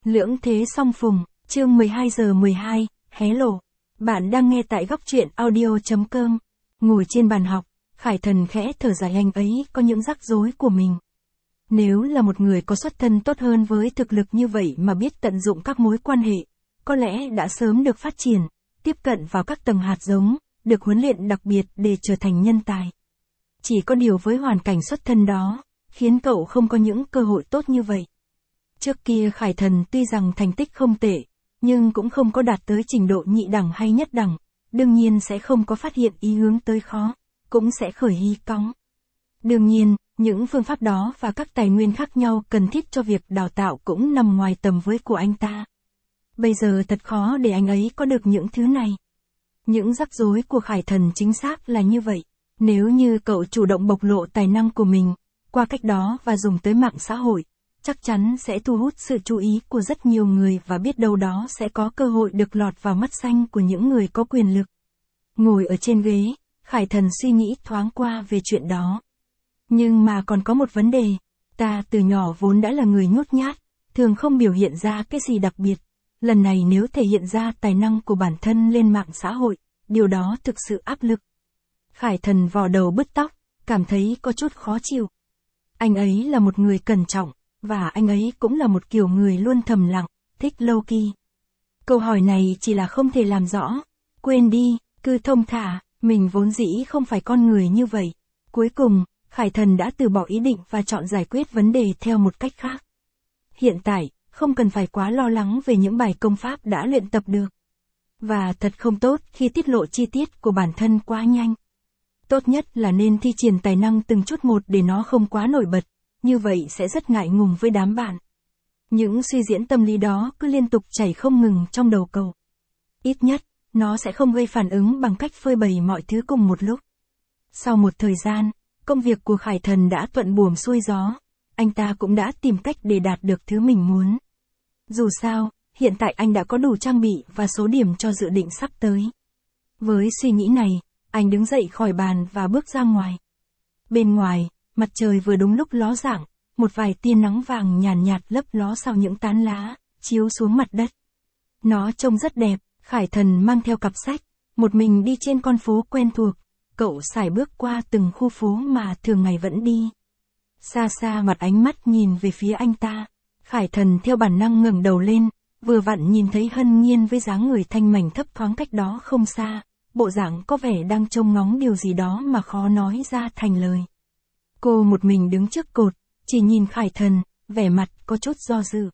Lưỡng thế song phùng, chương 12 giờ 12, hé lộ. Bạn đang nghe tại góc truyện audio.com. Ngồi trên bàn học, Khải Thần khẽ thở dài, anh ấy có những rắc rối của mình. Nếu là một người có xuất thân tốt hơn với thực lực như vậy mà biết tận dụng các mối quan hệ, có lẽ đã sớm được phát triển, tiếp cận vào các tầng hạt giống, được huấn luyện đặc biệt để trở thành nhân tài. Chỉ có điều với hoàn cảnh xuất thân đó, khiến cậu không có những cơ hội tốt như vậy. Trước kia Khải Thần tuy rằng thành tích không tệ, nhưng cũng không có đạt tới trình độ nhị đẳng hay nhất đẳng, đương nhiên sẽ không có phát hiện ý hướng tới khó, cũng sẽ khởi hy cóng. Đương nhiên, những phương pháp đó và các tài nguyên khác nhau cần thiết cho việc đào tạo cũng nằm ngoài tầm với của anh ta. Bây giờ thật khó để anh ấy có được những thứ này. Những rắc rối của Khải Thần chính xác là như vậy. Nếu như cậu chủ động bộc lộ tài năng của mình, qua cách đó và dùng tới mạng xã hội, chắc chắn sẽ thu hút sự chú ý của rất nhiều người và biết đâu đó sẽ có cơ hội được lọt vào mắt xanh của những người có quyền lực. Ngồi ở trên ghế, Khải Thần suy nghĩ thoáng qua về chuyện đó. Nhưng mà còn có một vấn đề, ta từ nhỏ vốn đã là người nhút nhát, thường không biểu hiện ra cái gì đặc biệt. Lần này nếu thể hiện ra tài năng của bản thân lên mạng xã hội, điều đó thực sự áp lực. Khải Thần vò đầu bứt tóc, cảm thấy có chút khó chịu. Anh ấy là một người cẩn trọng, và anh ấy cũng là một kiểu người luôn thầm lặng, thích low key. Câu hỏi này chỉ là không thể làm rõ. Quên đi, cứ thông thả, mình vốn dĩ không phải con người như vậy. Cuối cùng, Khải Thần đã từ bỏ ý định và chọn giải quyết vấn đề theo một cách khác. Hiện tại, không cần phải quá lo lắng về những bài công pháp đã luyện tập được. Và thật không tốt khi tiết lộ chi tiết của bản thân quá nhanh. Tốt nhất là nên thi triển tài năng từng chút một để nó không quá nổi bật, như vậy sẽ rất ngại ngùng với đám bạn. Những suy diễn tâm lý đó cứ liên tục chảy không ngừng trong đầu cậu. Ít nhất, nó sẽ không gây phản ứng bằng cách phơi bày mọi thứ cùng một lúc. Sau một thời gian, công việc của Khải Thần đã thuận buồm xuôi gió, anh ta cũng đã tìm cách để đạt được thứ mình muốn. Dù sao, hiện tại anh đã có đủ trang bị và số điểm cho dự định sắp tới. Với suy nghĩ này, anh đứng dậy khỏi bàn và bước ra ngoài. Bên ngoài, mặt trời vừa đúng lúc ló dạng, một vài tia nắng vàng nhàn nhạt lấp ló sau những tán lá, chiếu xuống mặt đất. Nó trông rất đẹp, Khải Thần mang theo cặp sách, một mình đi trên con phố quen thuộc, cậu sải bước qua từng khu phố mà thường ngày vẫn đi. Xa xa mặt ánh mắt nhìn về phía anh ta, Khải Thần theo bản năng ngẩng đầu lên, vừa vặn nhìn thấy Hân Nhiên với dáng người thanh mảnh thấp thoáng cách đó không xa, bộ dạng có vẻ đang trông ngóng điều gì đó mà khó nói ra thành lời. Cô một mình đứng trước cột, chỉ nhìn Khải Thần, vẻ mặt có chút do dự.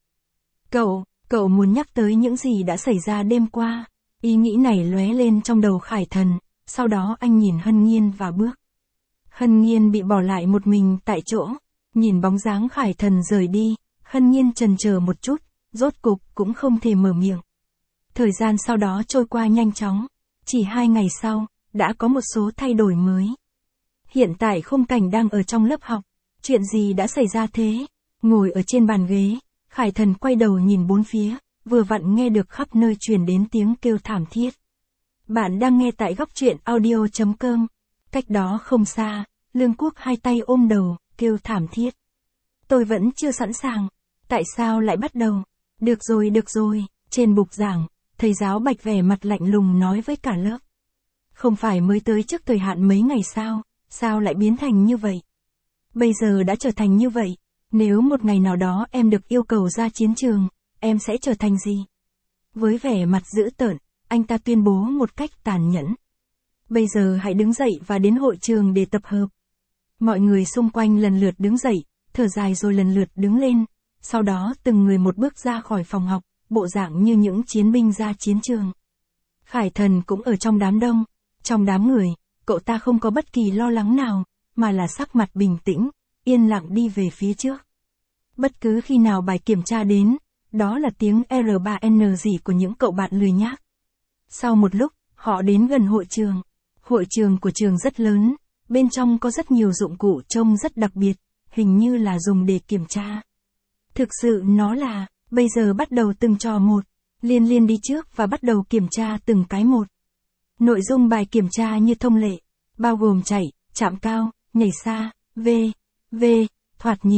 Cậu muốn nhắc tới những gì đã xảy ra đêm qua. Ý nghĩ này lóe lên trong đầu Khải Thần, sau đó anh nhìn Hân Nhiên và bước. Hân Nhiên bị bỏ lại một mình tại chỗ, nhìn bóng dáng Khải Thần rời đi, Hân Nhiên chần chờ một chút, rốt cục cũng không thể mở miệng. Thời gian sau đó trôi qua nhanh chóng, chỉ 2 ngày sau, đã có một số thay đổi mới. Hiện tại khung cảnh đang ở trong lớp học, chuyện gì đã xảy ra thế? Ngồi ở trên bàn ghế, Khải Thần quay đầu nhìn bốn phía, vừa vặn nghe được khắp nơi truyền đến tiếng kêu thảm thiết. Bạn đang nghe tại góc truyện audio.com. Cách đó không xa, Lương Quốc hai tay ôm đầu, kêu thảm thiết. Tôi vẫn chưa sẵn sàng. Tại sao lại bắt đầu? Được rồi, trên bục giảng, thầy giáo Bạch vẻ mặt lạnh lùng nói với cả lớp. Không phải mới tới trước thời hạn mấy ngày sao lại biến thành như vậy? Bây giờ đã trở thành như vậy, nếu một ngày nào đó em được yêu cầu ra chiến trường, em sẽ trở thành gì? Với vẻ mặt dữ tợn, anh ta tuyên bố một cách tàn nhẫn. Bây giờ hãy đứng dậy và đến hội trường để tập hợp. Mọi người xung quanh lần lượt đứng dậy, thở dài rồi lần lượt đứng lên, sau đó từng người một bước ra khỏi phòng học, bộ dạng như những chiến binh ra chiến trường. Khải Thần cũng ở trong đám đông, trong đám người, cậu ta không có bất kỳ lo lắng nào, mà là sắc mặt bình tĩnh, yên lặng đi về phía trước. Bất cứ khi nào bài kiểm tra đến, đó là tiếng R3N gì của những cậu bạn lười nhác. Sau một lúc, họ đến gần hội trường. Hội trường của trường rất lớn, bên trong có rất nhiều dụng cụ trông rất đặc biệt, hình như là dùng để kiểm tra. Thực sự nó là, bây giờ bắt đầu từng trò một, Liên đi trước và bắt đầu kiểm tra từng cái một. Nội dung bài kiểm tra như thông lệ, bao gồm chạy, chạm cao, nhảy xa, thoạt nhìn,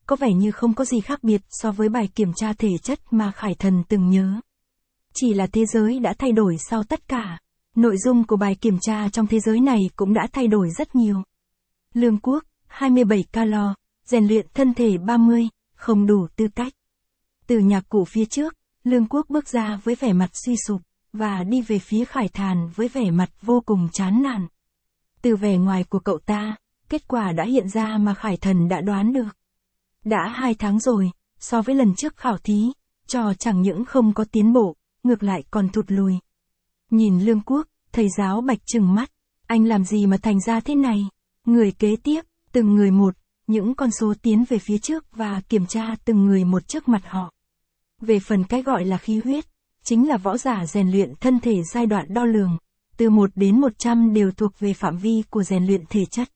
có vẻ như không có gì khác biệt so với bài kiểm tra thể chất mà Khải Thần từng nhớ. Chỉ là thế giới đã thay đổi sau tất cả. Nội dung của bài kiểm tra trong thế giới này cũng đã thay đổi rất nhiều. Lương Quốc, 27 calo, rèn luyện thân thể 30, không đủ tư cách. Từ nhạc cụ phía trước, Lương Quốc bước ra với vẻ mặt suy sụp, và đi về phía Khải Thần với vẻ mặt vô cùng chán nản. Từ vẻ ngoài của cậu ta, kết quả đã hiện ra mà Khải Thần đã đoán được. Đã 2 tháng rồi, so với lần trước khảo thí, trò chẳng những không có tiến bộ, ngược lại còn thụt lùi. Nhìn Lương Quốc, thầy giáo Bạch trừng mắt, anh làm gì mà thành ra thế này? Người kế tiếp, từng người một, những con số tiến về phía trước và kiểm tra từng người một trước mặt họ. Về phần cái gọi là khí huyết, chính là võ giả rèn luyện thân thể giai đoạn đo lường, từ 1 đến 100 đều thuộc về phạm vi của rèn luyện thể chất.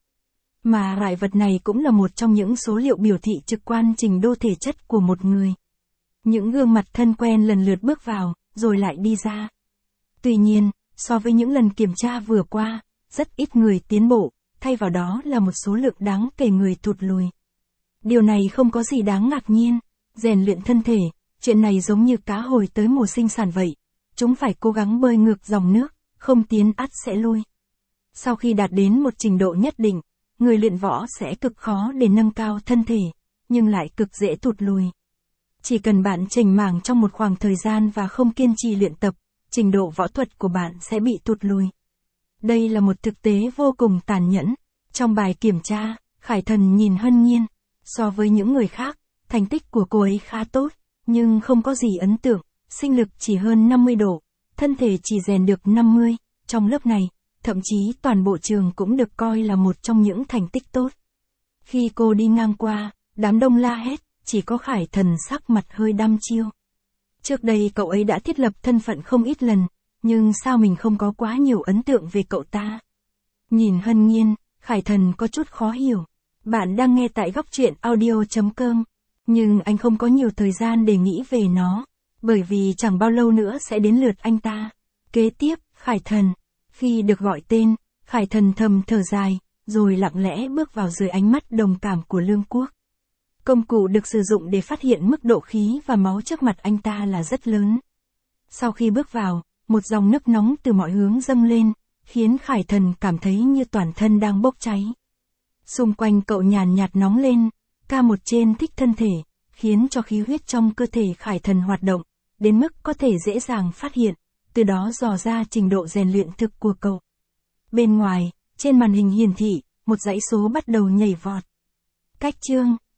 Mà loại vật này cũng là một trong những số liệu biểu thị trực quan trình độ thể chất của một người. Những gương mặt thân quen lần lượt bước vào, rồi lại đi ra. Tuy nhiên, so với những lần kiểm tra vừa qua, rất ít người tiến bộ, thay vào đó là một số lượng đáng kể người thụt lùi. Điều này không có gì đáng ngạc nhiên, rèn luyện thân thể, chuyện này giống như cá hồi tới mùa sinh sản vậy. Chúng phải cố gắng bơi ngược dòng nước, không tiến ắt sẽ lui. Sau khi đạt đến một trình độ nhất định, người luyện võ sẽ cực khó để nâng cao thân thể, nhưng lại cực dễ thụt lùi. Chỉ cần bạn chểnh mảng trong một khoảng thời gian và không kiên trì luyện tập, trình độ võ thuật của bạn sẽ bị thụt lùi. Đây là một thực tế vô cùng tàn nhẫn. Trong bài kiểm tra, Khải Thần nhìn Hân Nhiên. So với những người khác, thành tích của cô ấy khá tốt, nhưng không có gì ấn tượng, sinh lực chỉ hơn 50 độ, thân thể chỉ rèn được 50, trong lớp này, thậm chí toàn bộ trường cũng được coi là một trong những thành tích tốt. Khi cô đi ngang qua, đám đông la hét, chỉ có Khải Thần sắc mặt hơi đăm chiêu. Trước đây cậu ấy đã thiết lập thân phận không ít lần, nhưng sao mình không có quá nhiều ấn tượng về cậu ta? Nhìn Hân Nhiên, Khải Thần có chút khó hiểu. Bạn đang nghe tại góc truyện audio.com, nhưng anh không có nhiều thời gian để nghĩ về nó, bởi vì chẳng bao lâu nữa sẽ đến lượt anh ta. Kế tiếp, Khải Thần. Khi được gọi tên, Khải Thần thầm thở dài, rồi lặng lẽ bước vào dưới ánh mắt đồng cảm của Lương Quốc. Công cụ được sử dụng để phát hiện mức độ khí và máu trước mặt anh ta là rất lớn. Sau khi bước vào, một dòng nước nóng từ mọi hướng dâng lên, khiến Khải Thần cảm thấy như toàn thân đang bốc cháy. Xung quanh cậu nhàn nhạt nóng lên, K1 trên thích thân thể, khiến cho khí huyết trong cơ thể Khải Thần hoạt động, đến mức có thể dễ dàng phát hiện, từ đó dò ra trình độ rèn luyện thực của cậu. Bên ngoài, trên màn hình hiển thị, một dãy số bắt đầu nhảy vọt. Cách chương,